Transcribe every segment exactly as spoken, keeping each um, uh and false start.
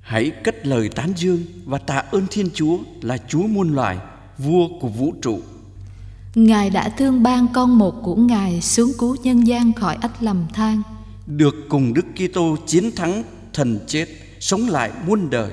Hãy cất lời tán dương và tạ ơn Thiên Chúa là Chúa muôn loài, vua của vũ trụ. Ngài đã thương ban con một của Ngài xuống cứu nhân gian khỏi ách lầm than, được cùng Đức Kitô chiến thắng thần chết, sống lại muôn đời.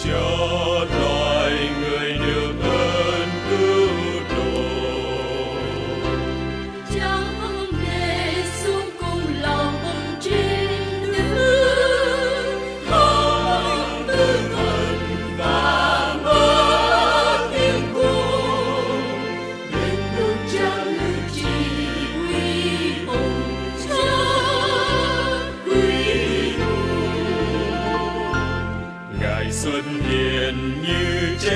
cho loài người được ơn cứu độ. Chẳng để xuống cùng lòng trên nước, không tư thần và mất tiếng cùng, bên nước cha lưu trì quy hùng cho quy hùng. Ngài xuân hiện như trái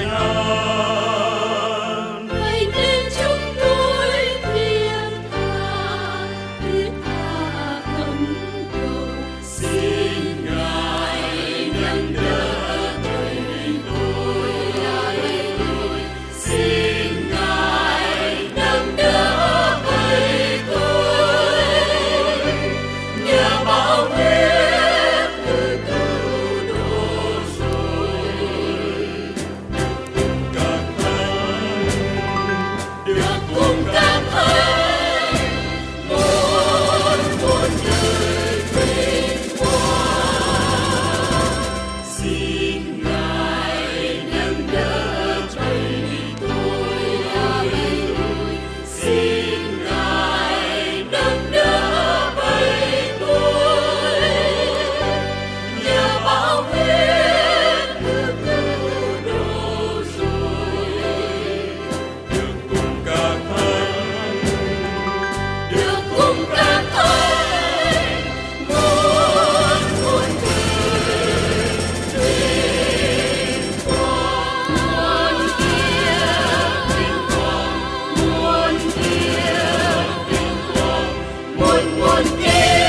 nắng, Vậy nên chúng tôi thiết tha, thiết tha khẩn cầu, xin Ngài nâng đỡ thầy tôi lại tôi, xin Ngài nâng đỡ thầy tôi, nhờ bảo huyết từ cứu độ rồi. các thánh Được cùng các thánh một muôn đời vinh quang, xin Ngài nâng đỡ thầy tôi lại tôi, xin Ngài nâng đỡ thầy tôi, nhờ bảo huyết từ cứu độ rồi. được cùng các thánh, Được cùng các thánh muôn muôn đời vinh quang, muôn kiếp vinh quang, muôn kiếp vinh quang, muôn muôn kiếp vinh quang.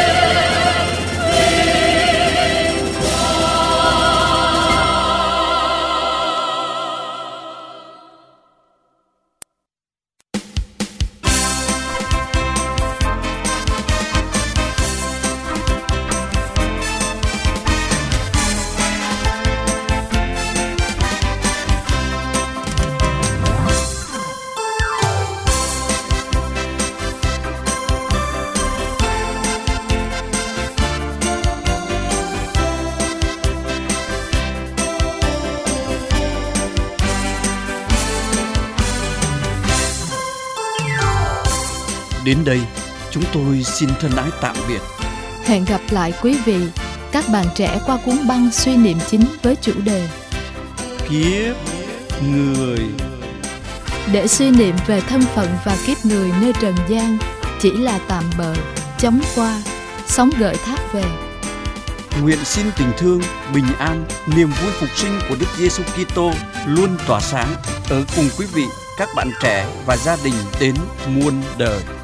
Đến đây, chúng tôi xin thân ái tạm biệt. Hẹn gặp lại quý vị, các bạn trẻ qua cuốn băng suy niệm chính với chủ đề Kiếp người. để suy niệm về thân phận và kiếp người nơi trần gian chỉ là tạm bợ, chóng qua, sóng gợi thác về. Nguyện xin tình thương, bình an, niềm vui phục sinh của Đức Giêsu Kitô luôn tỏa sáng ở cùng quý vị, các bạn trẻ và gia đình đến muôn đời.